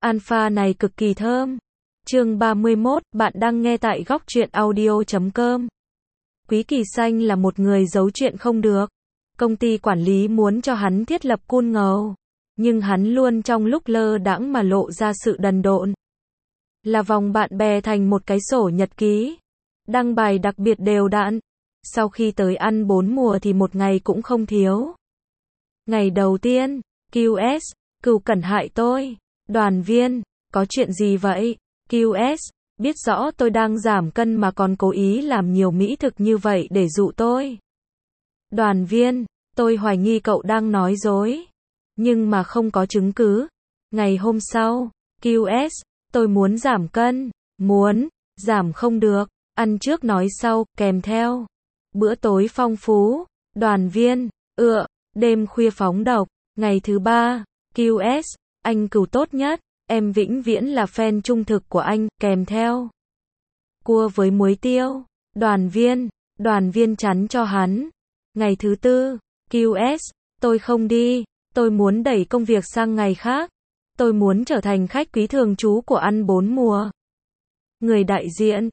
Alpha này cực kỳ thơm. Chương 31, bạn đang nghe tại góc truyện audio.com. Quý Kỳ Xanh là một người giấu chuyện không được. Công ty quản lý muốn cho hắn thiết lập cool ngầu, nhưng hắn luôn trong lúc lơ đãng mà lộ ra sự đần độn. Là vòng bạn bè thành một cái sổ nhật ký, đăng bài đặc biệt đều đặn. Sau khi tới ăn 4 mùa thì một ngày cũng không thiếu. Ngày đầu tiên, QS, Cửu Cẩn hại tôi. Đoàn Viên, có chuyện gì vậy? QS, biết rõ tôi đang giảm cân mà còn cố ý làm nhiều mỹ thực như vậy để dụ tôi. Đoàn Viên, tôi hoài nghi cậu đang nói dối, nhưng mà không có chứng cứ. Ngày hôm sau, QS, tôi muốn giảm cân, giảm không được, ăn trước nói sau, kèm theo bữa tối phong phú. Đoàn Viên, đêm khuya phóng độc. Ngày thứ 3, QS, anh Cửu tốt nhất, em vĩnh viễn là fan trung thực của anh, kèm theo cua với muối tiêu. Đoàn Viên chắn cho hắn. Ngày thứ 4, QS, tôi không đi, tôi muốn đẩy công việc sang ngày khác. Tôi muốn trở thành khách quý thường trú của ăn 4 mùa. Người đại diện,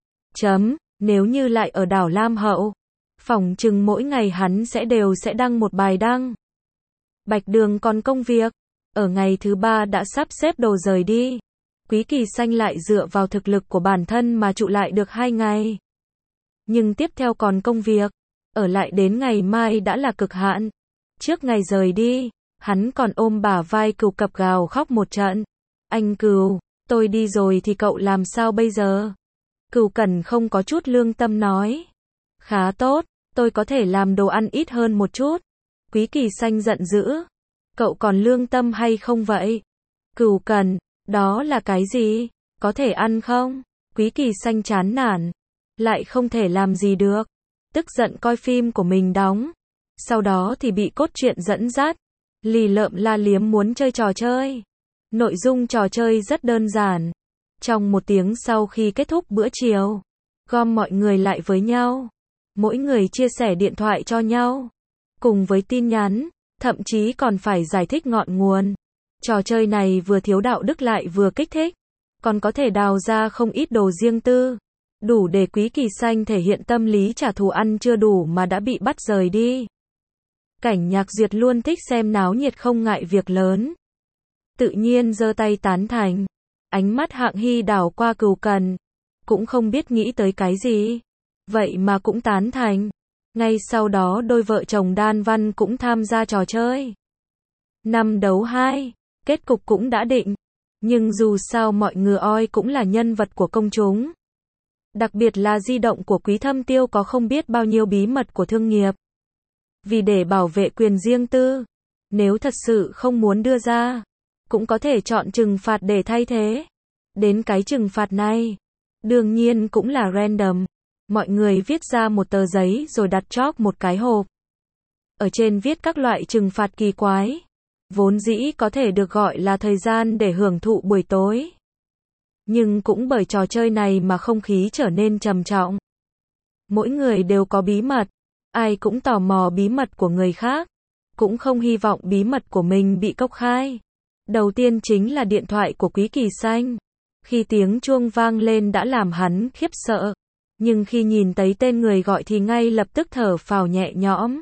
nếu như lại ở đảo Lam Hậu, phỏng chừng mỗi ngày hắn sẽ đăng một bài đăng. Bạch Đường còn công việc. Ở ngày thứ 3 đã sắp xếp đồ rời đi. Quý Kỳ Xanh lại dựa vào thực lực của bản thân mà trụ lại được 2 ngày. Nhưng tiếp theo còn công việc. Ở lại đến ngày mai đã là cực hạn. Trước ngày rời đi, hắn còn ôm bả vai Cửu cập gào khóc một trận. Anh Cửu, tôi đi rồi thì cậu làm sao bây giờ? Cửu Cẩn không có chút lương tâm nói. Khá tốt, tôi có thể làm đồ ăn ít hơn một chút. Quý Kỳ Xanh giận dữ. Cậu còn lương tâm hay không vậy? Cửu Cẩn, đó là cái gì? Có thể ăn không? Quý Kỳ Xanh chán nản. Lại không thể làm gì được. Tức giận coi phim của mình đóng. Sau đó thì bị cốt truyện dẫn dắt. Lì lợm la liếm muốn chơi trò chơi. Nội dung trò chơi rất đơn giản. Trong 1 tiếng sau khi kết thúc bữa chiều, gom mọi người lại với nhau. Mỗi người chia sẻ điện thoại cho nhau. Cùng với tin nhắn. Thậm chí còn phải giải thích ngọn nguồn. Trò chơi này vừa thiếu đạo đức lại vừa kích thích. Còn có thể đào ra không ít đồ riêng tư. Đủ để Quý Kỳ Xanh thể hiện tâm lý trả thù ăn chưa đủ mà đã bị bắt rời đi. Cảnh Nhạc Duyệt luôn thích xem náo nhiệt không ngại việc lớn. Tự nhiên giơ tay tán thành. Ánh mắt Hạng Hy đảo qua Cửu Cẩn. Cũng không biết nghĩ tới cái gì. Vậy mà cũng tán thành. Ngay sau đó đôi vợ chồng Đan Văn cũng tham gia trò chơi. 5 đấu 2, kết cục cũng đã định. Nhưng dù sao mọi người oi cũng là nhân vật của công chúng. Đặc biệt là di động của Quý Thâm Tiêu có không biết bao nhiêu bí mật của thương nghiệp. Vì để bảo vệ quyền riêng tư, nếu thật sự không muốn đưa ra, cũng có thể chọn trừng phạt để thay thế. Đến cái trừng phạt này, đương nhiên cũng là random. Mọi người viết ra một tờ giấy rồi đặt chóp một cái hộp. Ở trên viết các loại trừng phạt kỳ quái. Vốn dĩ có thể được gọi là thời gian để hưởng thụ buổi tối. Nhưng cũng bởi trò chơi này mà không khí trở nên trầm trọng. Mỗi người đều có bí mật. Ai cũng tò mò bí mật của người khác. Cũng không hy vọng bí mật của mình bị công khai. Đầu tiên chính là điện thoại của Quý Kỳ Xanh. Khi tiếng chuông vang lên đã làm hắn khiếp sợ. Nhưng khi nhìn thấy tên người gọi thì ngay lập tức thở phào nhẹ nhõm.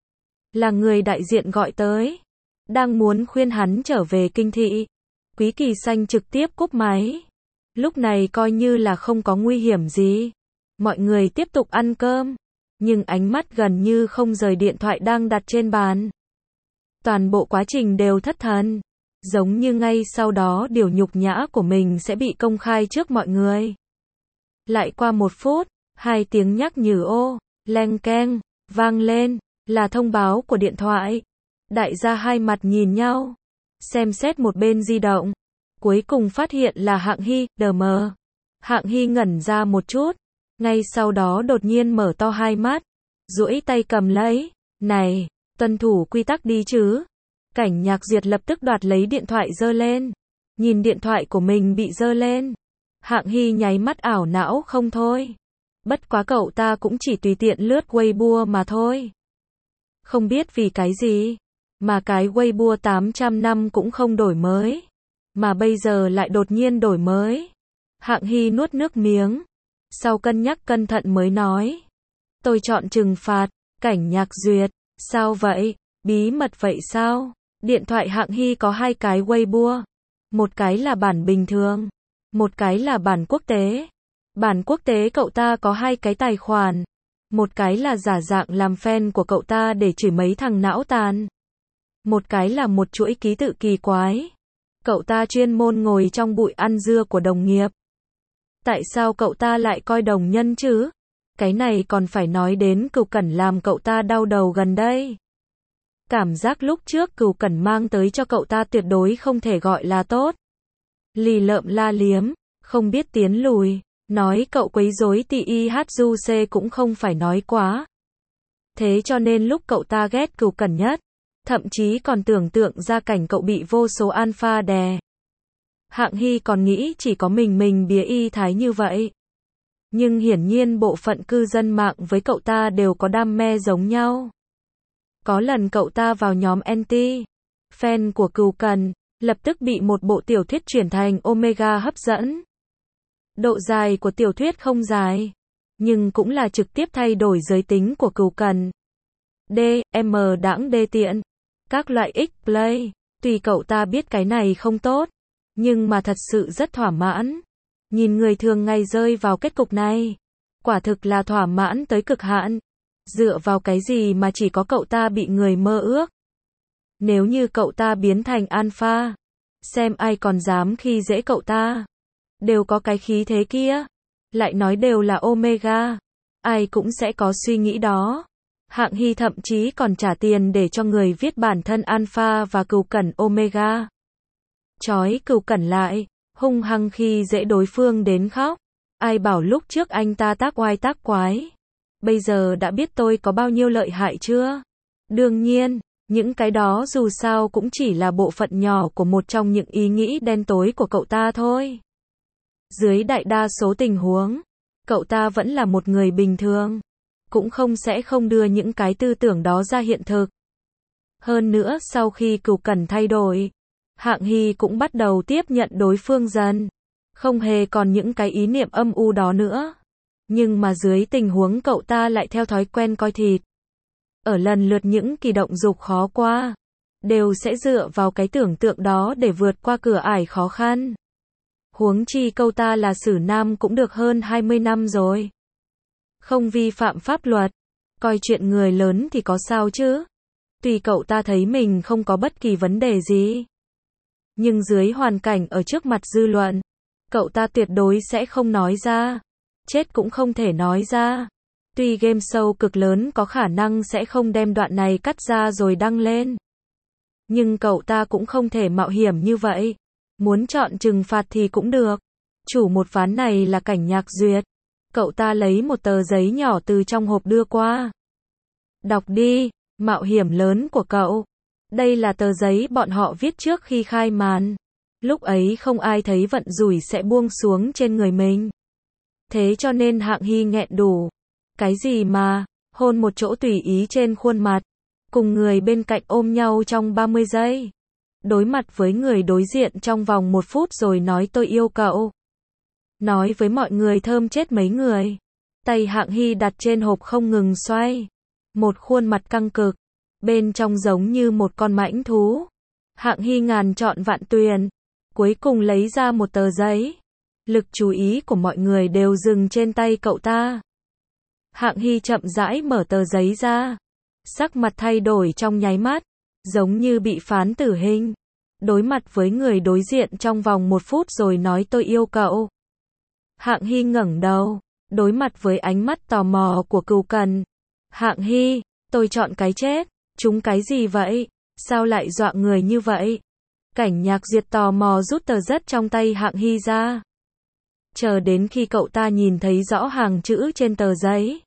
Là người đại diện gọi tới. Đang muốn khuyên hắn trở về kinh thị. Quý Kỳ Xanh trực tiếp cúp máy. Lúc này coi như là không có nguy hiểm gì. Mọi người tiếp tục ăn cơm. Nhưng ánh mắt gần như không rời điện thoại đang đặt trên bàn. Toàn bộ quá trình đều thất thần. Giống như ngay sau đó điều nhục nhã của mình sẽ bị công khai trước mọi người. Lại qua 1 phút, 2 tiếng nhắc nhở leng keng, vang lên, là thông báo của điện thoại. Đại gia hai mặt nhìn nhau, xem xét một bên di động. Cuối cùng phát hiện là Hạng Hy, đờ mờ. Hạng Hy ngẩn ra một chút, ngay sau đó đột nhiên mở to hai mắt, duỗi tay cầm lấy. Này, tuân thủ quy tắc đi chứ. Cảnh Nhạc Duyệt lập tức đoạt lấy điện thoại giơ lên. Nhìn điện thoại của mình bị giơ lên. Hạng Hy nháy mắt ảo não không thôi. Bất quá cậu ta cũng chỉ tùy tiện lướt Weibo mà thôi. Không biết vì cái gì, mà cái Weibo 800 năm cũng không đổi mới. Mà bây giờ lại đột nhiên đổi mới. Hạng Hy nuốt nước miếng. Sau cân nhắc cẩn thận mới nói. Tôi chọn trừng phạt. Cảnh Nhạc Duyệt. Sao vậy? Bí mật vậy sao? Điện thoại Hạng Hy có 2 cái Weibo. Một cái là bản bình thường. Một cái là bản quốc tế. Bản quốc tế cậu ta có 2 cái tài khoản. Một cái là giả dạng làm fan của cậu ta để chửi mấy thằng não tàn. Một cái là một chuỗi ký tự kỳ quái. Cậu ta chuyên môn ngồi trong bụi ăn dưa của đồng nghiệp. Tại sao cậu ta lại coi đồng nhân chứ? Cái này còn phải nói đến Cửu Cẩn làm cậu ta đau đầu gần đây. Cảm giác lúc trước Cửu Cẩn mang tới cho cậu ta tuyệt đối không thể gọi là tốt. Lì lợm la liếm, không biết tiến lùi, nói cậu quấy rối TIHUC cũng không phải nói quá. Thế cho nên lúc cậu ta ghét Cửu Cẩn nhất, thậm chí còn tưởng tượng ra cảnh cậu bị vô số alpha đè. Hạng Hy còn nghĩ chỉ có mình bía y thái như vậy. Nhưng hiển nhiên bộ phận cư dân mạng với cậu ta đều có đam mê giống nhau. Có lần cậu ta vào nhóm anti fan của Cửu Cẩn, lập tức bị một bộ tiểu thuyết chuyển thành Omega hấp dẫn. Độ dài của tiểu thuyết không dài, nhưng cũng là trực tiếp thay đổi giới tính của Cửu Cẩn. D, M đãng đê tiện, các loại X-play, tuy cậu ta biết cái này không tốt, nhưng mà thật sự rất thỏa mãn. Nhìn người thường ngày rơi vào kết cục này, quả thực là thỏa mãn tới cực hạn. Dựa vào cái gì mà chỉ có cậu ta bị người mơ ước? Nếu như cậu ta biến thành alpha, xem ai còn dám khi dễ cậu ta. Đều có cái khí thế kia, lại nói đều là Omega, ai cũng sẽ có suy nghĩ đó. Hạng Hy thậm chí còn trả tiền để cho người viết bản thân alpha và Cửu Cẩn Omega. Chói Cửu Cẩn lại, hung hăng khi dễ đối phương đến khóc. Ai bảo lúc trước anh ta tác oai tác quái. Bây giờ đã biết tôi có bao nhiêu lợi hại chưa? Đương nhiên, những cái đó dù sao cũng chỉ là bộ phận nhỏ của một trong những ý nghĩ đen tối của cậu ta thôi. Dưới đại đa số tình huống, cậu ta vẫn là một người bình thường, cũng sẽ không đưa những cái tư tưởng đó ra hiện thực. Hơn nữa sau khi Cửu Cẩn thay đổi, Hạng Hy cũng bắt đầu tiếp nhận đối phương dần, không hề còn những cái ý niệm âm u đó nữa. Nhưng mà dưới tình huống cậu ta lại theo thói quen coi thịt. Ở lần lượt những kỳ động dục khó qua, đều sẽ dựa vào cái tưởng tượng đó để vượt qua cửa ải khó khăn. Huống chi cậu ta là xử nam cũng được hơn 20 năm rồi. Không vi phạm pháp luật, coi chuyện người lớn thì có sao chứ. Tuy cậu ta thấy mình không có bất kỳ vấn đề gì, nhưng dưới hoàn cảnh ở trước mặt dư luận, cậu ta tuyệt đối sẽ không nói ra. Chết cũng không thể nói ra. Tuy game show cực lớn có khả năng sẽ không đem đoạn này cắt ra rồi đăng lên, nhưng cậu ta cũng không thể mạo hiểm như vậy. Muốn chọn trừng phạt thì cũng được. Chủ một ván này là Cảnh Nhạc Duyệt. Cậu ta lấy một tờ giấy nhỏ từ trong hộp đưa qua. Đọc đi, mạo hiểm lớn của cậu. Đây là tờ giấy bọn họ viết trước khi khai màn. Lúc ấy không ai thấy vận rủi sẽ buông xuống trên người mình. Thế cho nên Hạng Hy nghẹn đủ. Cái gì mà, hôn một chỗ tùy ý trên khuôn mặt, cùng người bên cạnh ôm nhau trong 30 giây. Đối mặt với người đối diện trong vòng 1 phút rồi nói tôi yêu cậu. Nói với mọi người thơm chết mấy người. Tay Hạng Hy đặt trên hộp không ngừng xoay. Một khuôn mặt căng cực, bên trong giống như một con mãnh thú. Hạng Hy ngàn chọn vạn tuyển, cuối cùng lấy ra một tờ giấy. Lực chú ý của mọi người đều dừng trên tay cậu ta. Hạng Hy chậm rãi mở tờ giấy ra. Sắc mặt thay đổi trong nháy mắt, giống như bị phán tử hình. Đối mặt với người đối diện trong vòng 1 phút rồi nói tôi yêu cậu. Hạng Hy ngẩng đầu, đối mặt với ánh mắt tò mò của Cửu Cẩn. Hạng Hy, tôi chọn cái chết. Chúng cái gì vậy? Sao lại dọa người như vậy? Cảnh Nhạc Duyệt tò mò rút tờ rất trong tay Hạng Hy ra. Chờ đến khi cậu ta nhìn thấy rõ hàng chữ trên tờ giấy,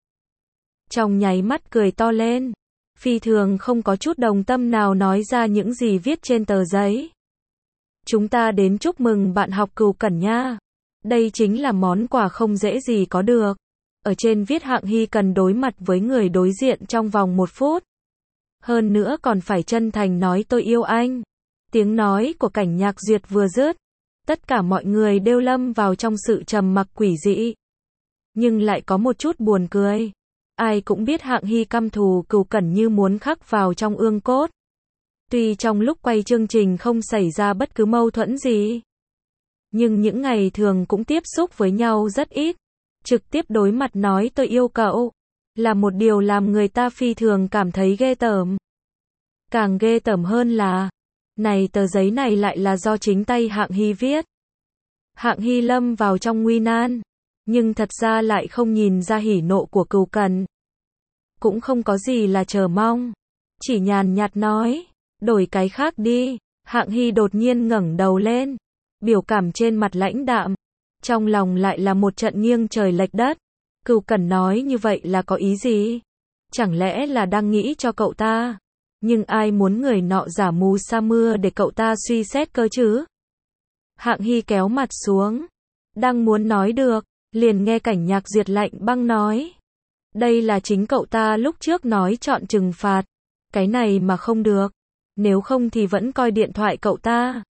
trong nháy mắt cười to lên. Phi thường không có chút đồng tâm nào nói ra những gì viết trên tờ giấy. Chúng ta đến chúc mừng bạn học Cửu Cẩn nha. Đây chính là món quà không dễ gì có được. Ở trên viết Hạng Hy cần đối mặt với người đối diện trong vòng 1 phút. Hơn nữa còn phải chân thành nói tôi yêu anh. Tiếng nói của Cảnh Nhạc Duyệt vừa dứt, tất cả mọi người đều lâm vào trong sự trầm mặc quỷ dị. Nhưng lại có một chút buồn cười. Ai cũng biết Hạng Hy căm thù Cửu Cẩn như muốn khắc vào trong ương cốt. Tuy trong lúc quay chương trình không xảy ra bất cứ mâu thuẫn gì, nhưng những ngày thường cũng tiếp xúc với nhau rất ít. Trực tiếp đối mặt nói tôi yêu cậu, là một điều làm người ta phi thường cảm thấy ghê tởm. Càng ghê tởm hơn là, này tờ giấy này lại là do chính tay Hạng Hy viết. Hạng Hy lâm vào trong nguy nan, nhưng thật ra lại không nhìn ra hỉ nộ của Cửu Cẩn. Cũng không có gì là chờ mong, chỉ nhàn nhạt nói, đổi cái khác đi. Hạng Hy đột nhiên ngẩng đầu lên, biểu cảm trên mặt lãnh đạm, trong lòng lại là một trận nghiêng trời lệch đất. Cửu Cẩn nói như vậy là có ý gì? Chẳng lẽ là đang nghĩ cho cậu ta? Nhưng ai muốn người nọ giả mù sa mưa để cậu ta suy xét cơ chứ? Hạng Hy kéo mặt xuống, đang muốn nói được, liền nghe Cảnh Nhạc Duyệt lạnh băng nói. Đây là chính cậu ta lúc trước nói chọn trừng phạt. Cái này mà không được. Nếu không thì vẫn coi điện thoại cậu ta.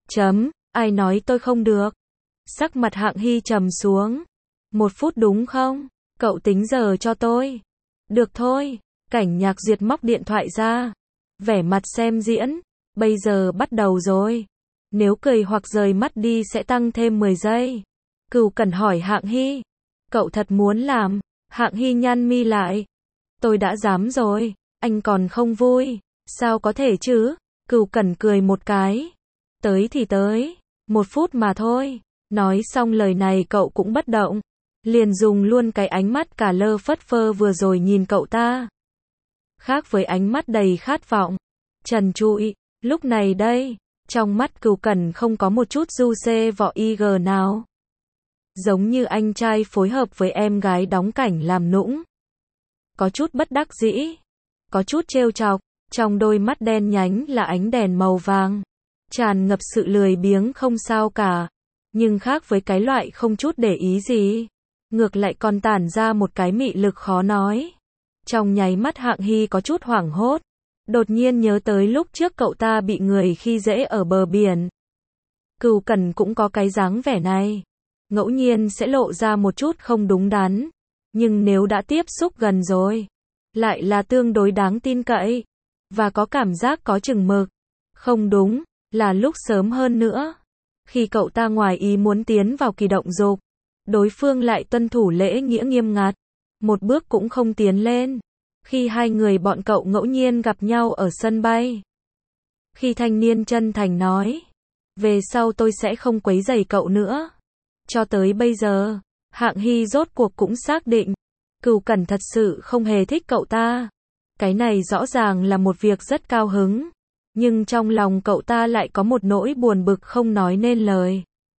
Ai nói tôi không được? Sắc mặt Hạng Hy trầm xuống. 1 phút đúng không? Cậu tính giờ cho tôi. Được thôi. Cảnh Nhạc Duyệt móc điện thoại ra. Vẻ mặt xem diễn. Bây giờ bắt đầu rồi. Nếu cười hoặc rời mắt đi sẽ tăng thêm 10 giây. Cửu Cẩn hỏi Hạng Hy. Cậu thật muốn làm? Hạng Hy nhăn mi lại. Tôi đã dám rồi. Anh còn không vui. Sao có thể chứ? Cửu Cẩn cười một cái. Tới thì tới. 1 phút mà thôi. Nói xong lời này cậu cũng bất động. Liền dùng luôn cái ánh mắt cả lơ phất phơ vừa rồi nhìn cậu ta. Khác với ánh mắt đầy khát vọng, trần trụi, lúc này đây, trong mắt Cửu Cẩn không có một chút du xê vọ ig nào. Giống như anh trai phối hợp với em gái đóng cảnh làm nũng. Có chút bất đắc dĩ, có chút trêu chọc, trong đôi mắt đen nhánh là ánh đèn màu vàng, tràn ngập sự lười biếng không sao cả, nhưng khác với cái loại không chút để ý gì, ngược lại còn tản ra một cái mị lực khó nói. Trong nháy mắt Hạng Hy có chút hoảng hốt, đột nhiên nhớ tới lúc trước cậu ta bị người khi dễ ở bờ biển. Cửu Cẩn cũng có cái dáng vẻ này, ngẫu nhiên sẽ lộ ra một chút không đúng đắn, nhưng nếu đã tiếp xúc gần rồi, lại là tương đối đáng tin cậy, và có cảm giác có chừng mực. Không đúng, là lúc sớm hơn nữa, khi cậu ta ngoài ý muốn tiến vào kỳ động dục, đối phương lại tuân thủ lễ nghĩa nghiêm ngặt, một bước cũng không tiến lên. Khi hai người bọn cậu ngẫu nhiên gặp nhau ở sân bay, khi thanh niên chân thành nói, về sau tôi sẽ không quấy rầy cậu nữa. Cho tới bây giờ, Hạng Hy rốt cuộc cũng xác định, Cửu Cẩn thật sự không hề thích cậu ta. Cái này rõ ràng là một việc rất cao hứng, nhưng trong lòng cậu ta lại có một nỗi buồn bực không nói nên lời.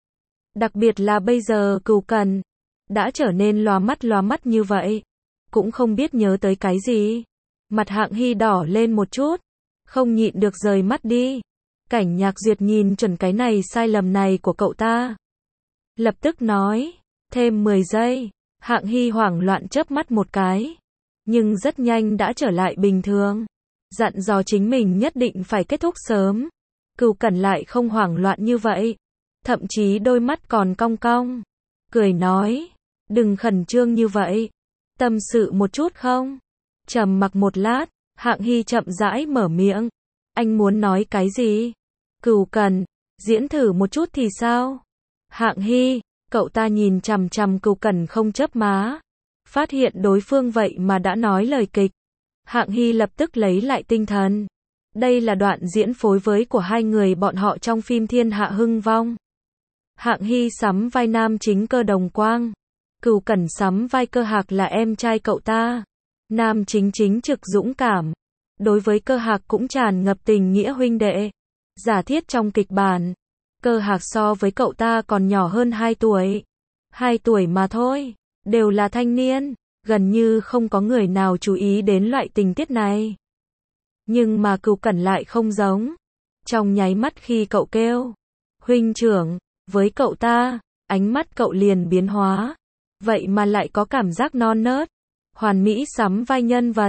Đặc biệt là bây giờ Cửu Cẩn đã trở nên lóa mắt như vậy, cũng không biết nhớ tới cái gì. Mặt Hạng Hy đỏ lên một chút, không nhịn được rời mắt đi. Cảnh Nhạc Duyệt nhìn chuẩn cái này sai lầm này của cậu ta, lập tức nói, thêm 10 giây. Hạng Hy hoảng loạn chớp mắt một cái, nhưng rất nhanh đã trở lại bình thường, dặn dò chính mình nhất định phải kết thúc sớm. Cửu Cẩn lại không hoảng loạn như vậy, thậm chí đôi mắt còn cong cong, cười nói, đừng khẩn trương như vậy, tâm sự một chút không? Trầm mặc một lát, Hạng Hy chậm rãi mở miệng, anh muốn nói cái gì? Cửu Cẩn, diễn thử một chút thì sao? Hạng Hy, cậu ta nhìn chằm chằm Cửu Cẩn không chớp má, phát hiện đối phương vậy mà đã nói lời kịch. Hạng Hy lập tức lấy lại tinh thần. Đây là đoạn diễn phối với của hai người bọn họ trong phim Thiên Hạ Hưng Vong. Hạng Hy sắm vai nam chính Cơ Đồng Quang, Cửu Cẩn sắm vai Cơ Hạc là em trai cậu ta. Nam chính chính trực dũng cảm, đối với Cơ Hạc cũng tràn ngập tình nghĩa huynh đệ. Giả thiết trong kịch bản, Cơ Hạc so với cậu ta còn nhỏ hơn 2 tuổi. 2 tuổi mà thôi, đều là thanh niên, gần như không có người nào chú ý đến loại tình tiết này. Nhưng mà Cửu Cẩn lại không giống. Trong nháy mắt khi cậu kêu huynh trưởng với cậu ta, ánh mắt cậu liền biến hóa. Vậy mà lại có cảm giác non nớt, hoàn mỹ sắm vai nhân vật.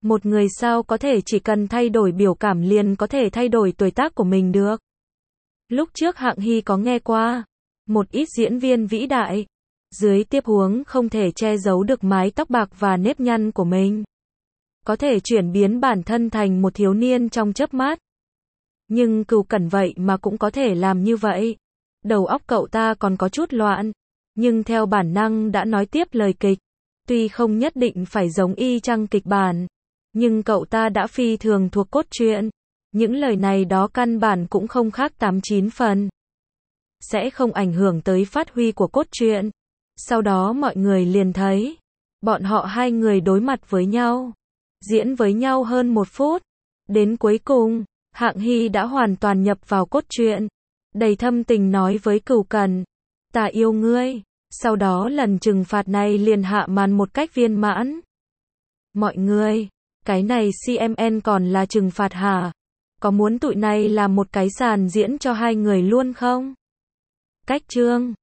Một người sao có thể chỉ cần thay đổi biểu cảm liền có thể thay đổi tuổi tác của mình được. Lúc trước Hạng Hy có nghe qua, một ít diễn viên vĩ đại, dưới tiếp huống không thể che giấu được mái tóc bạc và nếp nhăn của mình. Có thể chuyển biến bản thân thành một thiếu niên trong chớp mắt. Nhưng Cửu Cẩn vậy mà cũng có thể làm như vậy. Đầu óc cậu ta còn có chút loạn, nhưng theo bản năng đã nói tiếp lời kịch. Tuy không nhất định phải giống y chang kịch bản, nhưng cậu ta đã phi thường thuộc cốt truyện. Những lời này đó căn bản cũng không khác 8-9 phần. Sẽ không ảnh hưởng tới phát huy của cốt truyện. Sau đó mọi người liền thấy, bọn họ hai người đối mặt với nhau, diễn với nhau hơn 1 phút. Đến cuối cùng, Hạng Hy đã hoàn toàn nhập vào cốt truyện, đầy thâm tình nói với Cửu Cẩn, ta yêu ngươi. Sau đó lần trừng phạt này liền hạ màn một cách viên mãn. Mọi người, cái này CMN còn là trừng phạt hả? Có muốn tụi này làm một cái sàn diễn cho hai người luôn không? Cách chương